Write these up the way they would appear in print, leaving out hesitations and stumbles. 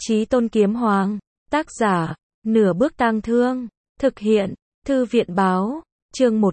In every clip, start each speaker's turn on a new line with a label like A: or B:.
A: Chí Tôn Kiếm Hoàng, tác giả, Nửa Bước Tang Thương, thực hiện, Thư viện Báo, chương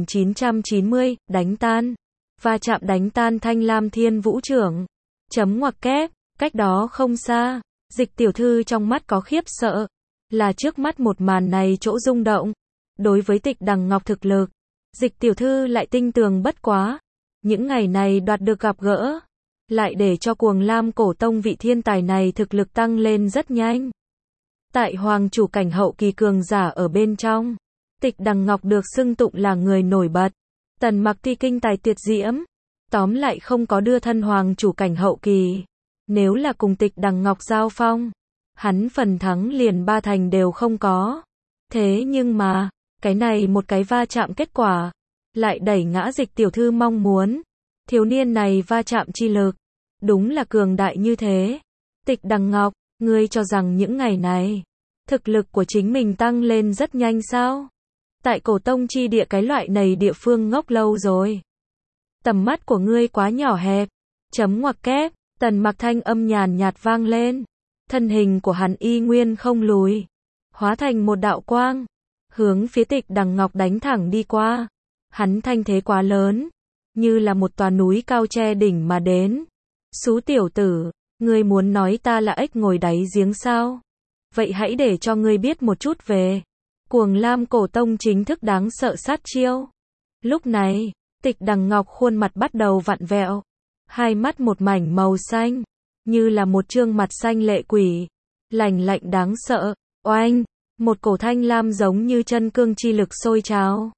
A: 1990, đánh tan, va chạm đánh tan Thanh Lam Thiên Vũ Trưởng, chấm ngoặc kép, cách đó không xa, Dịch tiểu thư trong mắt có khiếp sợ, là trước mắt một màn này chỗ rung động. Đối với Tịch Đằng Ngọc thực lực, Dịch tiểu thư lại tinh tường bất quá. Những ngày này đoạt được gặp gỡ, lại để cho Cuồng Lam Cổ Tông vị thiên tài này thực lực tăng lên rất nhanh. Tại hoàng chủ cảnh hậu kỳ cường giả ở bên trong, Tịch Đằng Ngọc được xưng tụng là người nổi bật. Tần Mặc thi kinh tài tuyệt diễm, tóm lại không có đưa thân hoàng chủ cảnh hậu kỳ. Nếu là cùng Tịch Đằng Ngọc giao phong, hắn phần thắng liền 3 thành đều không có. Thế nhưng mà, cái này một cái va chạm kết quả, lại đẩy ngã Dịch tiểu thư mong muốn. Thiếu niên này va chạm chi lực, đúng là cường đại như thế. Tịch Đằng Ngọc, ngươi cho rằng những ngày này, thực lực của chính mình tăng lên rất nhanh sao? Tại Cổ Tông chi địa cái loại này địa phương ngốc lâu rồi. Tầm mắt của ngươi quá nhỏ hẹp. Chấm ngoặc kép, Tần Mặc thanh âm nhàn nhạt vang lên. Thân hình của hắn y nguyên không lùi, hóa thành một đạo quang, hướng phía Tịch Đằng Ngọc đánh thẳng đi qua. Hắn thanh thế quá lớn, như là một tòa núi cao che đỉnh mà đến. Xú tiểu tử, ngươi muốn nói ta là ếch ngồi đáy giếng sao? Vậy hãy để cho ngươi biết một chút về Cuồng Lam Cổ Tông chính thức đáng sợ sát chiêu. Lúc này, Tịch Đằng Ngọc khuôn mặt bắt đầu vặn vẹo, hai mắt một mảnh màu xanh, như là một trương mặt xanh lệ quỷ, lạnh lạnh đáng sợ. Oanh, một cổ thanh lam giống như chân cương chi lực sôi trào.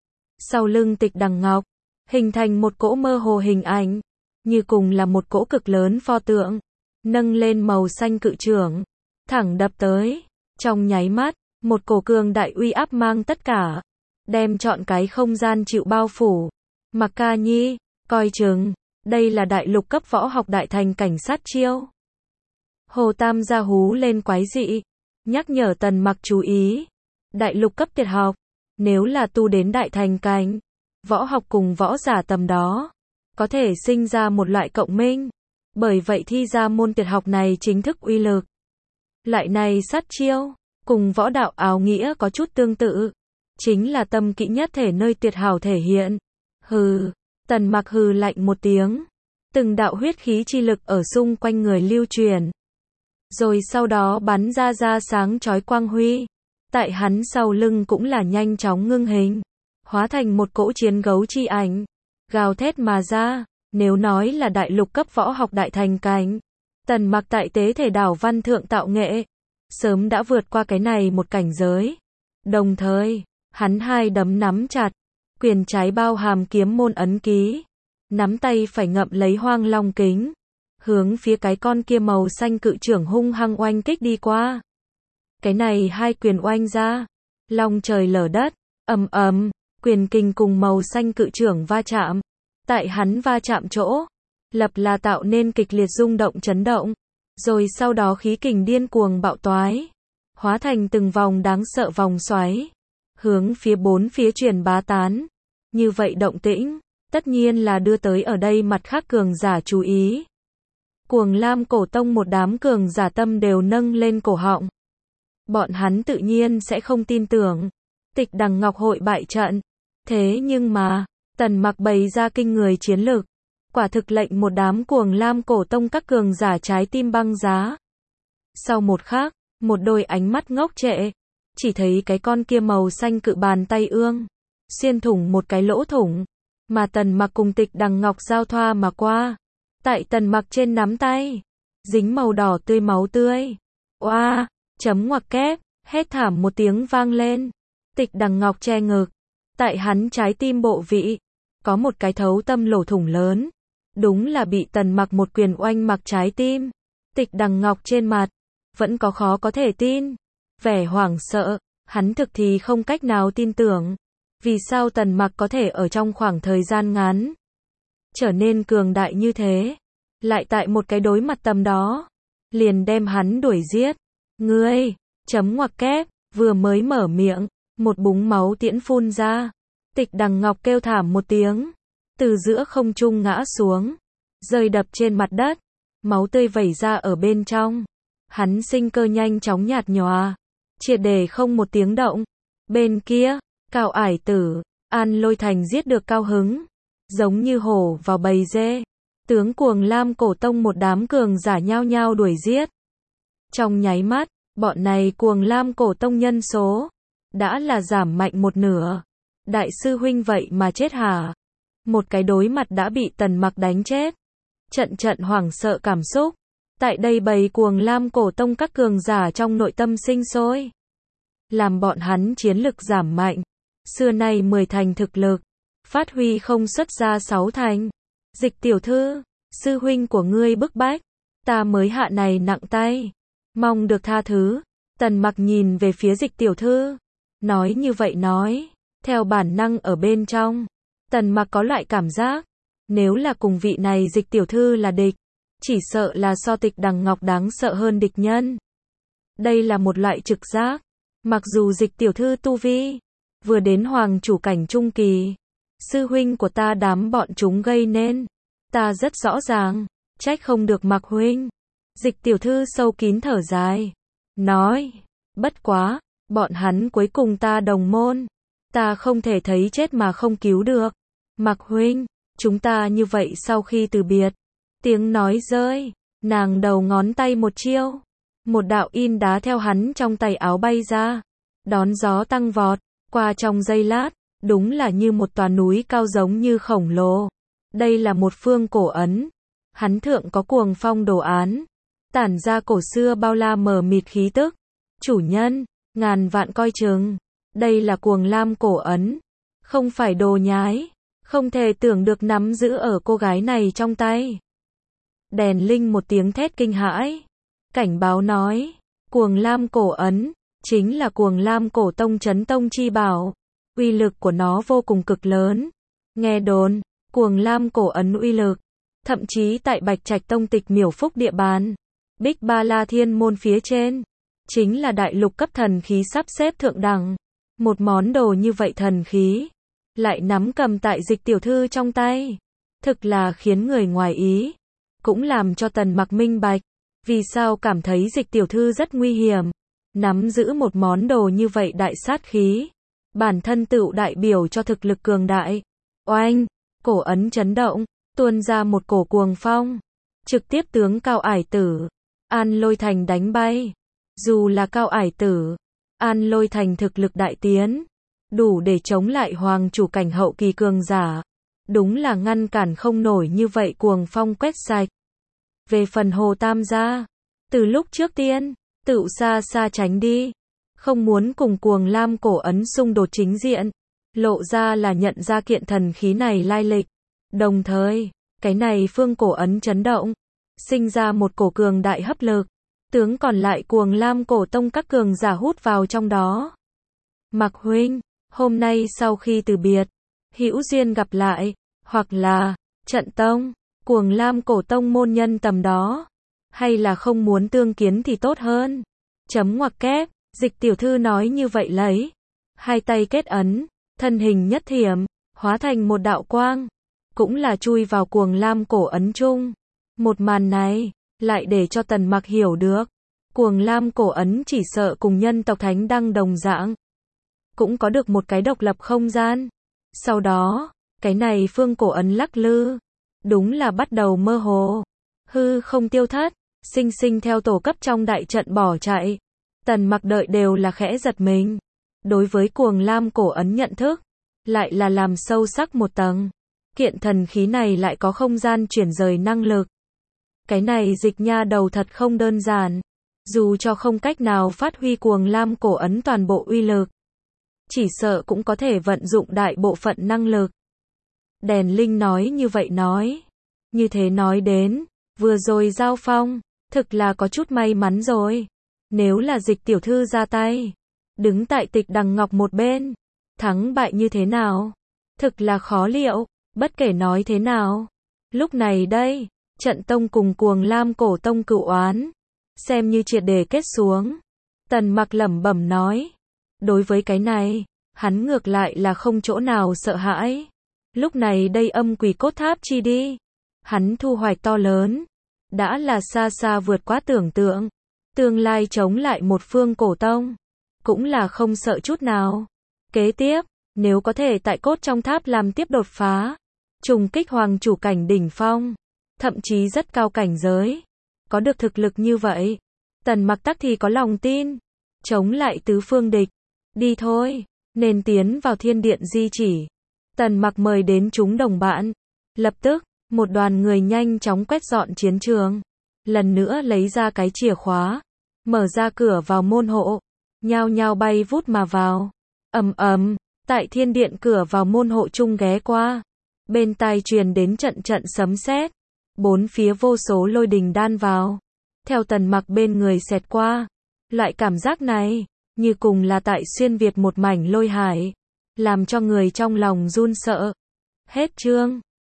A: Sau lưng Tịch Đằng Ngọc, hình thành một cỗ mơ hồ hình ảnh, như cùng là một cỗ cực lớn pho tượng, nâng lên màu xanh cự trưởng, thẳng đập tới. Trong nháy mắt, một cổ cường đại uy áp mang tất cả, đem trọn cái không gian chịu bao phủ. Mặc Ca Nhi, coi chừng, đây là đại lục cấp võ học đại thành cảnh sát chiêu. Hồ Tam gia hú lên quái dị, nhắc nhở Tần Mặc chú ý. Đại lục cấp tuyệt học, nếu là tu đến đại thành cảnh, võ học cùng võ giả tầm đó, có thể sinh ra một loại cộng minh. Bởi vậy thi ra môn tuyệt học này chính thức uy lực. Loại này sát chiêu, cùng võ đạo áo nghĩa có chút tương tự. Chính là tâm kỹ nhất thể nơi tuyệt hảo thể hiện. Hừ, Tần Mặc hừ lạnh một tiếng. Từng đạo huyết khí chi lực ở xung quanh người lưu truyền. Rồi sau đó bắn ra sáng chói quang huy. Tại hắn sau lưng cũng là nhanh chóng ngưng hình, hóa thành một cỗ chiến gấu chi ảnh, gào thét mà ra. Nếu nói là đại lục cấp võ học đại thành cảnh, Tần Mặc tại tế thể đảo văn thượng tạo nghệ, sớm đã vượt qua cái này một cảnh giới. Đồng thời, hắn hai đấm nắm chặt, quyền trái bao hàm kiếm môn ấn ký, nắm tay phải ngậm lấy Hoang Long kính, hướng phía cái con kia màu xanh cự trưởng hung hăng oanh kích đi qua. Cái này hai quyền oanh ra, long trời lở đất, ầm ầm, quyền kình cùng màu xanh cự trưởng va chạm. Tại hắn va chạm chỗ, lập là tạo nên kịch liệt rung động chấn động, rồi sau đó khí kình điên cuồng bạo toái, hóa thành từng vòng đáng sợ vòng xoáy, hướng phía bốn phía truyền bá tán. Như vậy động tĩnh, tất nhiên là đưa tới ở đây mặt khác cường giả chú ý. Cuồng Lam Cổ Tông một đám cường giả tâm đều nâng lên cổ họng. Bọn hắn tự nhiên sẽ không tin tưởng Tịch Đằng Ngọc hội bại trận. Thế nhưng mà, Tần Mặc bày ra kinh người chiến lực, quả thực lệnh một đám Cuồng Lam Cổ Tông các cường giả trái tim băng giá. Sau một khắc, một đôi ánh mắt ngốc trệ, chỉ thấy cái con kia màu xanh cự bàn tay ương, xuyên thủng một cái lỗ thủng, mà Tần Mặc cùng Tịch Đằng Ngọc giao thoa mà qua. Tại Tần Mặc trên nắm tay, dính màu đỏ tươi máu tươi. Oa, chấm ngoặc kép, hét thảm một tiếng vang lên. Tịch Đằng Ngọc che ngực, tại hắn trái tim bộ vị, có một cái thấu tâm lỗ thủng lớn. Đúng là bị Tần Mặc một quyền oanh mặc trái tim. Tịch Đằng Ngọc trên mặt, vẫn có khó có thể tin, vẻ hoảng sợ, hắn thực thì không cách nào tin tưởng. Vì sao Tần Mặc có thể ở trong khoảng thời gian ngắn trở nên cường đại như thế, lại tại một cái đối mặt tầm đó, liền đem hắn đuổi giết. Ngươi, chấm ngoặc kép, vừa mới mở miệng, một búng máu tiễn phun ra. Tịch Đằng Ngọc kêu thảm một tiếng, từ giữa không trung ngã xuống, rơi đập trên mặt đất, máu tươi vẩy ra ở bên trong. hắn sinh cơ nhanh chóng nhạt nhòa, triệt để không một tiếng động. Bên kia, Cao Ải Tử, An Lôi Thành giết được cao hứng, giống như hổ vào bầy dê. Tướng Cuồng Lam Cổ Tông một đám cường giả nhao nhao đuổi giết. Trong nháy mắt, bọn này Cuồng Lam Cổ Tông nhân số đã là giảm mạnh một nửa. Đại sư huynh vậy mà chết hả? Một cái đối mặt đã bị Tần Mặc đánh chết. Trận trận hoảng sợ cảm xúc. Tại đây bầy Cuồng Lam Cổ Tông các cường giả trong nội tâm sinh sôi, làm bọn hắn chiến lực giảm mạnh. Xưa nay 10 thành thực lực, phát huy không xuất ra 6 thành. Dịch tiểu thư, sư huynh của ngươi bức bách, ta mới hạ này nặng tay, mong được tha thứ. Tần Mặc nhìn về phía Dịch tiểu thư, nói như vậy nói, theo bản năng ở bên trong, Tần Mặc có loại cảm giác, nếu là cùng vị này Dịch tiểu thư là địch, chỉ sợ là so Tịch Đằng Ngọc đáng sợ hơn địch nhân. Đây là một loại trực giác, mặc dù Dịch tiểu thư tu vi vừa đến hoàng chủ cảnh trung kỳ, sư huynh của ta đám bọn chúng gây nên, ta rất rõ ràng, trách không được Mặc huynh. Dịch tiểu thư sâu kín thở dài, nói, bất quá, bọn hắn cuối cùng ta đồng môn, ta không thể thấy chết mà không cứu được. Mặc huynh, chúng ta như vậy sau khi từ biệt. Tiếng nói rơi, nàng đầu ngón tay một chiêu, một đạo in đá theo hắn trong tay áo bay ra, đón gió tăng vọt, qua trong giây lát, đúng là như một tòa núi cao giống như khổng lồ. Đây là một phương cổ ấn, hắn thượng có cuồng phong đồ án, tản ra cổ xưa bao la mờ mịt khí tức. Chủ nhân, ngàn vạn coi chừng, đây là Cuồng Lam cổ ấn, không phải đồ nhái, không thể tưởng được nắm giữ ở cô gái này trong tay. Đèn Linh một tiếng thét kinh hãi, cảnh báo nói, Cuồng Lam cổ ấn, chính là Cuồng Lam Cổ Tông chấn tông chi bảo, uy lực của nó vô cùng cực lớn. Nghe đồn, Cuồng Lam cổ ấn uy lực, thậm chí tại Bạch Trạch Tông Tịch Miểu Phúc địa bàn, Bích Ba La Thiên môn phía trên, chính là đại lục cấp thần khí sắp xếp thượng đẳng. Một món đồ như vậy thần khí, lại nắm cầm tại Dịch tiểu thư trong tay, thực là khiến người ngoài ý, cũng làm cho Tần Mặc minh bạch, vì sao cảm thấy Dịch tiểu thư rất nguy hiểm. Nắm giữ một món đồ như vậy đại sát khí, bản thân tựu đại biểu cho thực lực cường đại. Oanh, cổ ấn chấn động, tuôn ra một cổ cuồng phong, trực tiếp tướng Cao Ải Tử, An Lôi Thành đánh bay. Dù là Cao Ải Tử, An Lôi Thành thực lực đại tiến, đủ để chống lại hoàng chủ cảnh hậu kỳ cường giả, đúng là ngăn cản không nổi như vậy cuồng phong quét sạch. Về phần Hồ Tam gia, từ lúc trước tiên, tựu xa xa tránh đi, không muốn cùng Cuồng Lam cổ ấn xung đột chính diện, lộ ra là nhận ra kiện thần khí này lai lịch. Đồng thời, cái này phương cổ ấn chấn động, sinh ra một cổ cường đại hấp lực, tướng còn lại Cuồng Lam Cổ Tông các cường giả hút vào trong đó. Mặc huynh, hôm nay sau khi từ biệt, hữu duyên gặp lại, hoặc là trận tông, Cuồng Lam Cổ Tông môn nhân tầm đó, hay là không muốn tương kiến thì tốt hơn. Chấm ngoặc kép, Dịch tiểu thư nói như vậy lấy hai tay kết ấn, thân hình nhất thiểm, hóa thành một đạo quang, cũng là chui vào Cuồng Lam cổ ấn chung. Một màn này, lại để cho Tần Mặc hiểu được, Cuồng Lam cổ ấn chỉ sợ cùng nhân tộc Thánh Đăng đồng dạng, cũng có được một cái độc lập không gian. Sau đó, cái này phương cổ ấn lắc lư, đúng là bắt đầu mơ hồ, hư không tiêu thất, sinh sinh theo tổ cấp trong đại trận bỏ chạy. Tần Mặc đợi đều là khẽ giật mình, đối với Cuồng Lam cổ ấn nhận thức, lại là làm sâu sắc một tầng. Kiện thần khí này lại có không gian chuyển rời năng lực. Cái này Dịch nha đầu thật không đơn giản, dù cho không cách nào phát huy Cuồng Lam cổ ấn toàn bộ uy lực, chỉ sợ cũng có thể vận dụng đại bộ phận năng lực. Đèn Linh nói như vậy nói, như thế nói đến, vừa rồi giao phong, thực là có chút may mắn rồi. Nếu là Dịch tiểu thư ra tay, đứng tại Tịch Đằng Ngọc một bên, thắng bại như thế nào, thực là khó liệu. Bất kể nói thế nào, lúc này đây, trận tông cùng Cuồng Lam cổ tông cựu oán, xem như triệt để kết xuống. Tần Mặc lẩm bẩm nói, đối với cái này, hắn ngược lại là không chỗ nào sợ hãi. Lúc này đây Âm Quỷ Cốt Tháp chi đi, hắn thu hoạch to lớn, đã là xa xa vượt quá tưởng tượng. Tương lai chống lại một phương cổ tông, cũng là không sợ chút nào. Kế tiếp, nếu có thể tại cốt trong tháp làm tiếp đột phá, trùng kích hoàng chủ cảnh đỉnh phong, thậm chí rất cao cảnh giới, có được thực lực như vậy, Tần Mặc tắc thì có lòng tin, chống lại tứ phương địch. Đi thôi, nên tiến vào thiên điện di chỉ. Tần Mặc mời đến chúng đồng bạn. Lập tức, một đoàn người nhanh chóng quét dọn chiến trường. Lần nữa lấy ra cái chìa khóa, mở ra cửa vào môn hộ, nhao nhao bay vút mà vào. Ầm ầm, tại thiên điện cửa vào môn hộ chung ghé qua, bên tai truyền đến trận trận sấm sét, bốn phía vô số lôi đình đan vào, theo Tần Mặc bên người xẹt qua. Loại cảm giác này, như cùng là tại xuyên việt một mảnh lôi hải, làm cho người trong lòng run sợ. Hết chương.